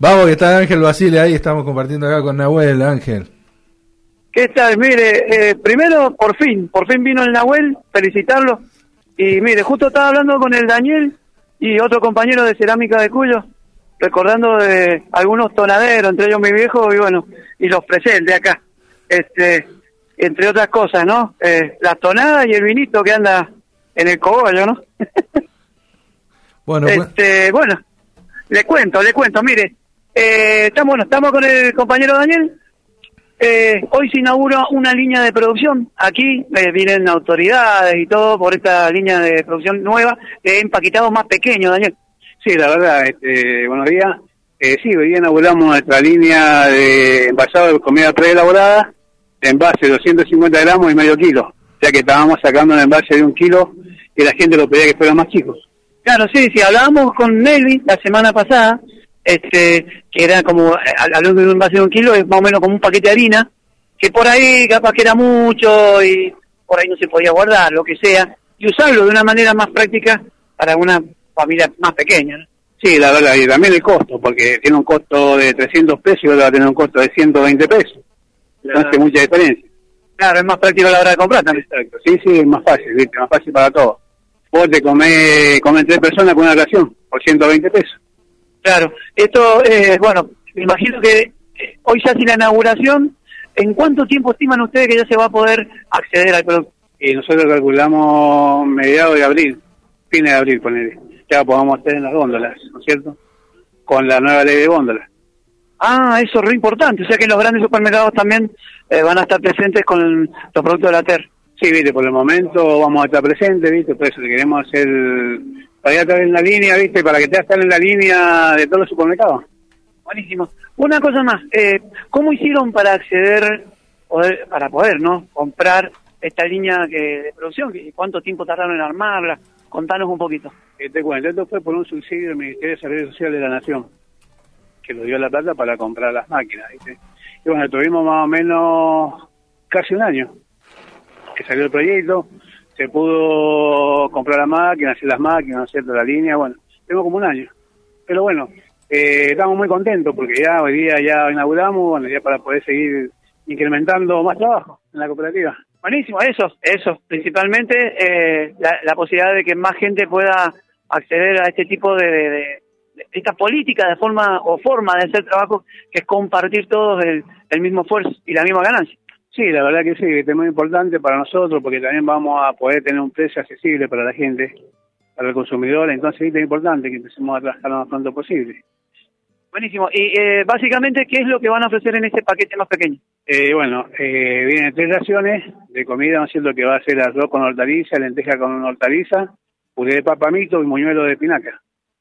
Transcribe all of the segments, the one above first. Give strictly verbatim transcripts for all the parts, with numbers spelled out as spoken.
Vamos, que está Ángel Basile ahí, estamos compartiendo acá con Nahuel, Ángel. ¿Qué tal? Mire, eh, primero, por fin, por fin vino el Nahuel, felicitarlo. Y mire, justo estaba hablando con el Daniel y otro compañero de Cerámica de Cuyo, recordando de algunos tonaderos, entre ellos mi viejo, y bueno, y los presentes de acá. Este, entre otras cosas, ¿no? Eh, las tonadas y el vinito que anda en el cogollo, ¿no? Bueno, este, bueno, le cuento, le cuento, mire, eh, estamos, bueno, estamos con el compañero Daniel. Eh, hoy se inaugura una línea de producción. Aquí eh, vienen autoridades y todo por esta línea de producción nueva de empaquetados más pequeños, Daniel. Sí, la verdad, este, buenos días. Eh, sí, hoy día inauguramos nuestra línea de envasado de comida preelaborada de envase de doscientos cincuenta gramos y medio kilo, ya que estábamos sacando un envase de un kilo y la gente lo pedía que fueran más chicos. Claro, sí, sí, hablábamos con Nelly la semana pasada, este, que era como, hablando de un envase de un kilo, es más o menos como un paquete de harina, que por ahí capaz que era mucho y por ahí no se podía guardar, lo que sea, y usarlo de una manera más práctica para una familia más pequeña, ¿no? Sí, la verdad, y también el costo, porque tiene un costo de trescientos pesos y ahora va a tener un costo de ciento veinte pesos. No hace mucha diferencia. Claro, es más práctico a la hora de comprar también. Exacto, sí, sí, es más fácil, ¿viste? Más fácil para todos. Vos te comés, comés tres personas con una ración, por ciento veinte pesos. Claro, esto, eh, bueno, me imagino que eh, hoy se hace la inauguración. ¿En cuánto tiempo estiman ustedes que ya se va a poder acceder al producto? Y nosotros calculamos mediados de abril, fines de abril, ponele. Ya podamos estar en las góndolas, ¿no es cierto? Con la nueva ley de góndolas. Ah, eso es re importante, o sea que los grandes supermercados también eh, van a estar presentes con los productos de la T E R. Sí, viste, por el momento vamos a estar presentes, viste, por eso le queremos hacer, para ya estar en la línea, viste, para que te estar en la línea de todos los supermercados. Buenísimo. Una cosa más, eh, ¿cómo hicieron para acceder, poder, para poder, ¿no?, comprar esta línea que, de producción? ¿Cuánto tiempo tardaron en armarla? Contanos un poquito. Eh, te cuento, esto fue por un subsidio del Ministerio de Desarrollo Social de la Nación, que nos dio la plata para comprar las máquinas, ¿viste? Y bueno, tuvimos más o menos casi un año que salió el proyecto, se pudo comprar las máquinas, hacer las máquinas, ¿no es cierto?, la línea, bueno, tengo como un año. Pero bueno, eh, estamos muy contentos porque ya hoy día ya inauguramos, bueno, ya para poder seguir incrementando más trabajo en la cooperativa. Buenísimo, eso, eso, principalmente eh, la, la posibilidad de que más gente pueda acceder a este tipo de, de, de, de esta política de forma o forma de hacer trabajo, que es compartir todos el, el mismo esfuerzo y la misma ganancia. Sí, la verdad que sí, que es muy importante para nosotros porque también vamos a poder tener un precio accesible para la gente, para el consumidor, entonces sí, es importante que empecemos a trabajar lo más pronto posible. Buenísimo, y eh, básicamente, ¿qué es lo que van a ofrecer en este paquete más pequeño? Eh, bueno, eh, vienen tres raciones de comida, ¿no es cierto?, que va a ser arroz con hortaliza, lenteja con hortaliza, puré de papamito y muñuelo de espinaca.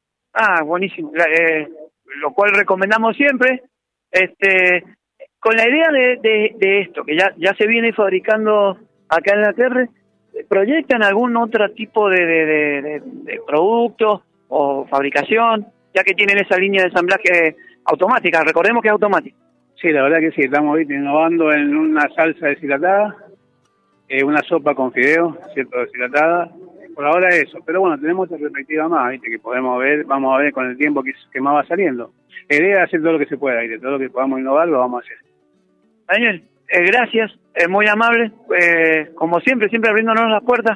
Ah, buenísimo, eh, lo cual recomendamos siempre, este, con la idea de, de, de esto, que ya, ya se viene fabricando acá en la T E R, ¿proyectan algún otro tipo de, de, de, de, de producto o fabricación, ya que tienen esa línea de ensamblaje automática? Recordemos que es automática. Sí, la verdad que sí, estamos ¿viste? innovando en una salsa deshidratada, eh, una sopa con fideos, ¿cierto?, deshidratada. Por ahora eso, pero bueno, tenemos otra perspectiva más, ¿viste?, que podemos ver, vamos a ver con el tiempo que, que más va saliendo. La idea es hacer todo lo que se pueda, ¿viste?, todo lo que podamos innovar lo vamos a hacer. Daniel, eh, gracias, es eh, muy amable, eh, como siempre, siempre abriéndonos las puertas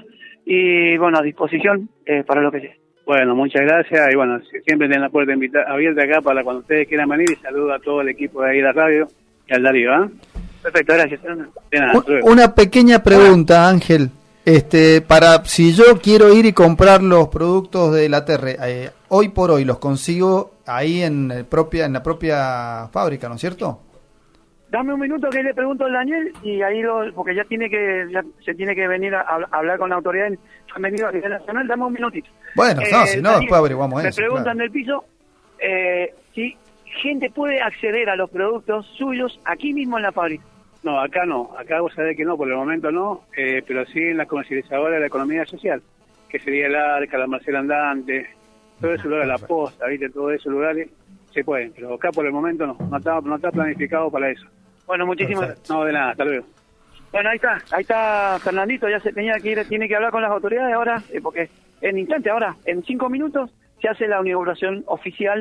y bueno, a disposición eh, para lo que sea. Bueno, muchas gracias y bueno, siempre tienen la puerta invita- abierta acá para cuando ustedes quieran venir y saludo a todo el equipo de ahí de la radio y al Darío, ¿eh? Perfecto, gracias. De nada, una pequeña pregunta, Ángel, este, para si yo quiero ir y comprar los productos de la T E R, eh, hoy por hoy los consigo ahí en el propia en la propia fábrica, ¿no es cierto? Dame un minuto que le pregunto al Daniel y ahí lo, porque ya tiene que ya se tiene que venir a, a hablar con la autoridad han venido a nivel nacional. Dame un minutito. Bueno, eh, no, si no, Daniel, después averiguamos me eso. Me preguntan claro. del piso eh, si gente puede acceder a los productos suyos aquí mismo en la fábrica. No, acá no, acá vos sabés que no, por el momento no, eh, pero sí en las comercializadoras de la economía social, que sería el Arca, la Marcela Andante, todo ese lugar, la Posta, ¿viste? Todos esos lugares se pueden, pero acá por el momento no, no está, no está planificado para eso. Bueno, muchísimas gracias. No, de nada, hasta luego. Bueno, ahí está, ahí está Fernandito, ya se tenía que ir, tiene que hablar con las autoridades ahora, eh, porque en instante ahora, en cinco minutos, se hace la inauguración oficial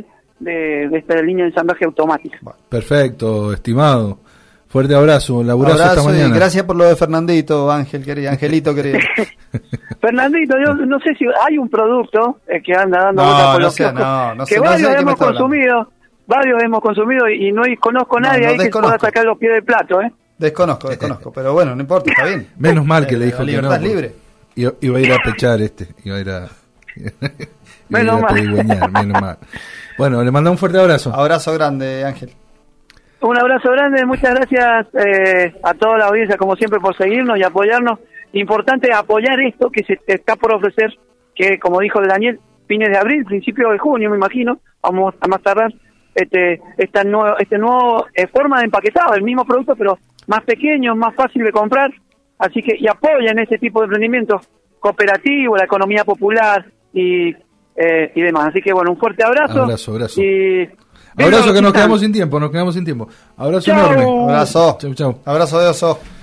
de, de esta línea de ensamblaje automática. Perfecto, estimado. Fuerte abrazo, un laburazo Abrazo esta mañana. Y gracias por lo de Fernandito, Ángel, querido, Angelito, querido. Fernandito, yo no sé si hay un producto eh, que anda dando No, vueltas por no los sé, kioscos, no, no que sé, no sé varios de qué me hemos está hablando. consumido, varios hemos consumido y, y no hay- conozco a No, nadie no ahí que desconozco. pueda sacar los pies del plato, ¿eh? Desconozco, desconozco, pero bueno, no importa, está bien. Menos mal que le Eh, dijo la que libertad no. es libre. Iba, iba a ir a pechar este. Iba a ir a. iba a ir Menos a mal. pedigüeñar, menos mal. Bueno, le mandamos un fuerte abrazo. Abrazo grande, Ángel. Un abrazo grande, muchas gracias eh, a toda la audiencia, como siempre, por seguirnos y apoyarnos. Importante apoyar esto que se está por ofrecer, que como dijo el Daniel, fines de abril, principio de junio, me imagino, vamos a más tardar, este, esta nueva, este nuevo eh, forma de empaquetado, el mismo producto, pero más pequeño, más fácil de comprar. Así que, y apoyen este tipo de emprendimientos cooperativos, la economía popular y, eh, y demás. Así que, bueno, un fuerte abrazo. Abrazo, abrazo. Y Abrazo que nos quedamos sin tiempo, nos quedamos sin tiempo. Abrazo Chau. enorme. Abrazo. Chau, chau. Abrazo de oso.